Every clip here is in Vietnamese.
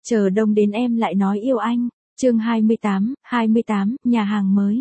Chờ đông đến em lại nói yêu anh. Chương 28, nhà hàng mới.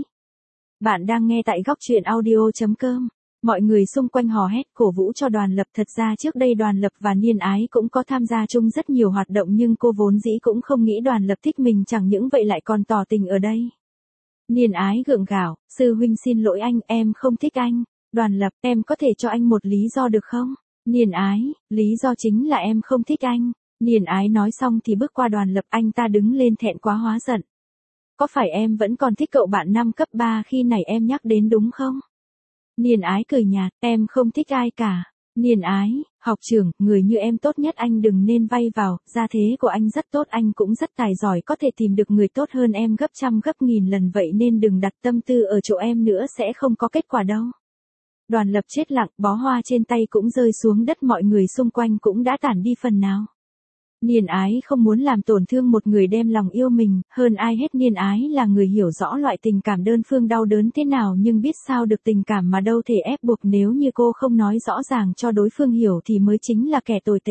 Bạn đang nghe tại góc truyện audio.com. Mọi người xung quanh hò hét cổ vũ cho Đoàn Lập. Thật ra trước đây Đoàn Lập và Niên Ái cũng có tham gia chung rất nhiều hoạt động, nhưng cô vốn dĩ cũng không nghĩ Đoàn Lập thích mình, chẳng những vậy lại còn tỏ tình ở đây. Niên Ái gượng gạo, sư huynh xin lỗi anh, em không thích anh. Đoàn Lập, em có thể cho anh một lý do được không? Niên Ái, lý do chính là em không thích anh. Niên Ái nói xong thì bước qua Đoàn Lập, anh ta đứng lên thẹn quá hóa giận. Có phải em vẫn còn thích cậu bạn năm cấp 3 khi nãy em nhắc đến đúng không? Niên Ái cười nhạt, em không thích ai cả. Niên Ái, học trưởng, người như em tốt nhất anh đừng nên vay vào, gia thế của anh rất tốt, anh cũng rất tài giỏi, có thể tìm được người tốt hơn em gấp trăm gấp nghìn lần, vậy nên đừng đặt tâm tư ở chỗ em nữa, sẽ không có kết quả đâu. Đoàn Lập chết lặng, bó hoa trên tay cũng rơi xuống đất, mọi người xung quanh cũng đã tản đi phần nào. Niên Ái không muốn làm tổn thương một người đem lòng yêu mình, hơn ai hết Niên Ái là người hiểu rõ loại tình cảm đơn phương đau đớn thế nào, nhưng biết sao được tình cảm mà đâu thể ép buộc, nếu như cô không nói rõ ràng cho đối phương hiểu thì mới chính là kẻ tồi tệ.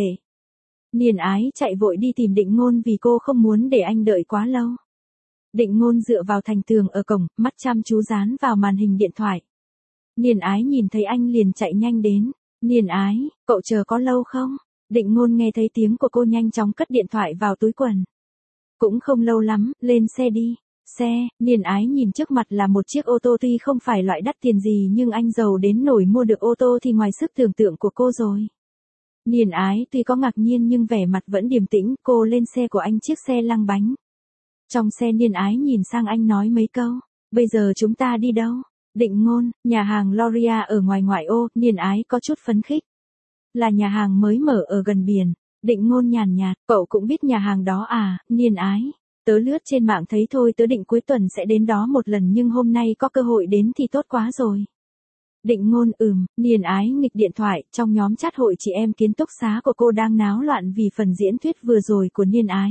Niên Ái chạy vội đi tìm Định Ngôn vì cô không muốn để anh đợi quá lâu. Định Ngôn dựa vào thành tường ở cổng, mắt chăm chú dán vào màn hình điện thoại. Niên Ái nhìn thấy anh liền chạy nhanh đến. Niên Ái, cậu chờ có lâu không? Định Ngôn nghe thấy tiếng của cô nhanh chóng cất điện thoại vào túi quần. Cũng không lâu lắm, lên xe đi. Xe, Niên Ái nhìn trước mặt là một chiếc ô tô, tuy không phải loại đắt tiền gì nhưng anh giàu đến nổi mua được ô tô thì ngoài sức tưởng tượng của cô rồi. Niên Ái tuy có ngạc nhiên nhưng vẻ mặt vẫn điềm tĩnh, cô lên xe của anh, chiếc xe lăng bánh. Trong xe Niên Ái nhìn sang anh nói mấy câu, bây giờ chúng ta đi đâu? Định Ngôn, nhà hàng Loria ở ngoài ngoại ô. Niên Ái có chút phấn khích. Là nhà hàng mới mở ở gần biển. Định Ngôn nhàn nhạt, cậu cũng biết nhà hàng đó à? Niên Ái, tớ lướt trên mạng thấy thôi, tớ định cuối tuần sẽ đến đó một lần nhưng hôm nay có cơ hội đến thì tốt quá rồi. Định Ngôn Niên Ái nghịch điện thoại, trong nhóm chat hội chị em ký túc xá của cô đang náo loạn vì phần diễn thuyết vừa rồi của Niên Ái.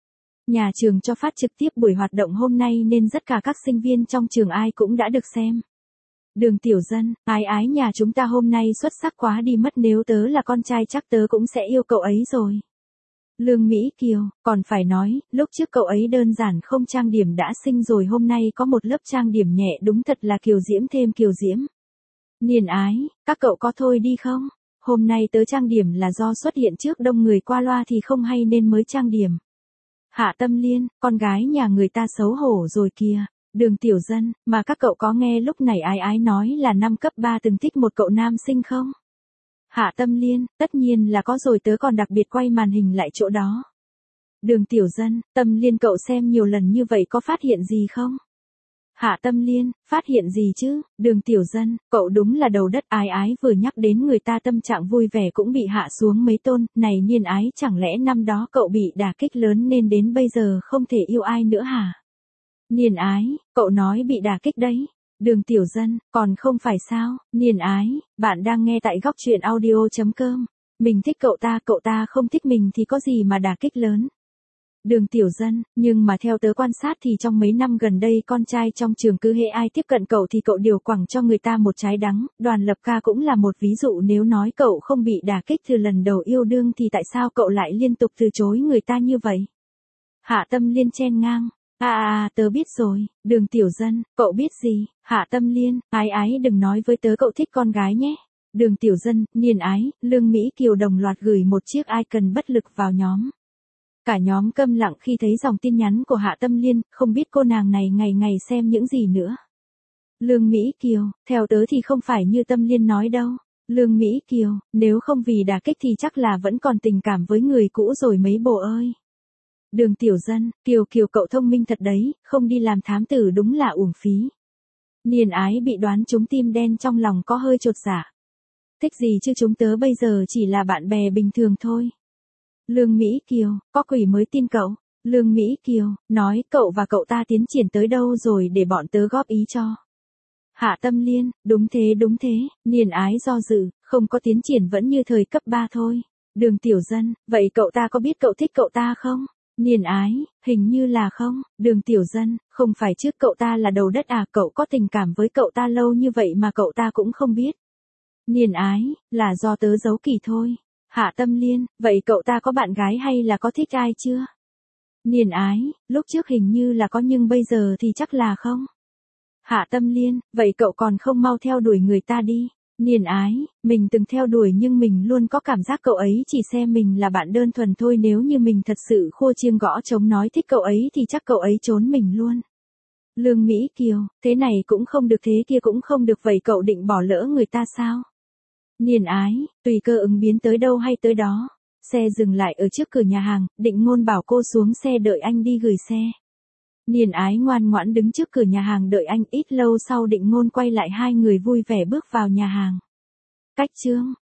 Nhà trường cho phát trực tiếp buổi hoạt động hôm nay nên tất cả các sinh viên trong trường ai cũng đã được xem. Đường Tiểu Dân, Ái Ái nhà chúng ta hôm nay xuất sắc quá đi mất, nếu tớ là con trai chắc tớ cũng sẽ yêu cậu ấy rồi. Lương Mỹ Kiều, còn phải nói, lúc trước cậu ấy đơn giản không trang điểm đã xinh rồi, hôm nay có một lớp trang điểm nhẹ đúng thật là kiều diễm thêm kiều diễm. Niên Ái, các cậu có thôi đi không? Hôm nay tớ trang điểm là do xuất hiện trước đông người, qua loa thì không hay nên mới trang điểm. Hạ Tâm Liên, con gái nhà người ta xấu hổ rồi kìa. Đường Tiểu Dân, mà các cậu có nghe lúc này Ái Ái nói là năm cấp 3 từng thích một cậu nam sinh không? Hạ Tâm Liên, tất nhiên là có rồi, tớ còn đặc biệt quay màn hình lại chỗ đó. Đường Tiểu Dân, Tâm Liên cậu xem nhiều lần như vậy có phát hiện gì không? Hạ Tâm Liên, phát hiện gì chứ? Đường Tiểu Dân, cậu đúng là đầu đất. Ái Ái vừa nhắc đến người ta tâm trạng vui vẻ cũng bị hạ xuống mấy tôn. Này Niên Ái, chẳng lẽ năm đó cậu bị đả kích lớn nên đến bây giờ không thể yêu ai nữa hả? Niên Ái, cậu nói bị đả kích đấy. Đường Tiểu Dân, còn không phải sao? Niên Ái, bạn đang nghe tại góc truyện audio.com. Mình thích cậu ta không thích mình thì có gì mà đả kích lớn. Đường Tiểu Dân, nhưng mà theo tớ quan sát thì trong mấy năm gần đây con trai trong trường cứ hễ ai tiếp cận cậu thì cậu điều quẳng cho người ta một trái đắng. Đoàn Lập ca cũng là một ví dụ, nếu nói cậu không bị đả kích từ lần đầu yêu đương thì tại sao cậu lại liên tục từ chối người ta như vậy? Hạ Tâm Liên chen ngang. Tớ biết rồi. Đường Tiểu Dân, cậu biết gì? Hạ Tâm Liên, Ái Ái đừng nói với tớ cậu thích con gái nhé. Đường Tiểu Dân, Niên Ái, Lương Mỹ Kiều đồng loạt gửi một chiếc icon bất lực vào nhóm. Cả nhóm câm lặng khi thấy dòng tin nhắn của Hạ Tâm Liên, không biết cô nàng này ngày ngày xem những gì nữa. Lương Mỹ Kiều, theo tớ thì không phải như Tâm Liên nói đâu. Lương Mỹ Kiều, nếu không vì đả kích thì chắc là vẫn còn tình cảm với người cũ rồi mấy bồ ơi. Đường Tiểu Dân, Kiều cậu thông minh thật đấy, không đi làm thám tử đúng là uổng phí. Niên Ái bị đoán trúng, tim đen trong lòng có hơi chột dạ. Thích gì chứ, chúng tớ bây giờ chỉ là bạn bè bình thường thôi. Lương Mỹ Kiều, có quỷ mới tin cậu. Lương Mỹ Kiều, nói cậu và cậu ta tiến triển tới đâu rồi để bọn tớ góp ý cho. Hạ Tâm Liên, đúng thế. Niên Ái do dự, không có tiến triển, vẫn như thời cấp 3 thôi. Đường Tiểu Dân, vậy cậu ta có biết cậu thích cậu ta không? Niên Ái, hình như là không. Đường Tiểu Dân, không phải chứ, cậu ta là đầu đất à, cậu có tình cảm với cậu ta lâu như vậy mà cậu ta cũng không biết. Niên Ái, là do tớ giấu kỳ thôi. Hạ Tâm Liên, vậy cậu ta có bạn gái hay là có thích ai chưa? Niên ái, lúc trước hình như là có nhưng bây giờ thì chắc là không. Hạ Tâm Liên, vậy cậu còn không mau theo đuổi người ta đi. Niên ái, mình từng theo đuổi nhưng mình luôn có cảm giác cậu ấy chỉ xem mình là bạn đơn thuần thôi, nếu như mình thật sự khua chiêng gõ trống nói thích cậu ấy thì chắc cậu ấy trốn mình luôn. Lương Mỹ Kiều, thế này cũng không được thế kia cũng không được, vậy cậu định bỏ lỡ người ta sao? Niên ái, tùy cơ ứng biến, tới đâu hay tới đó. Xe dừng lại ở trước cửa nhà hàng, Định Ngôn bảo cô xuống xe đợi anh đi gửi xe. Niên ái ngoan ngoãn đứng trước cửa nhà hàng đợi anh, ít lâu sau Định Ngôn quay lại, hai người vui vẻ bước vào nhà hàng. Cách chương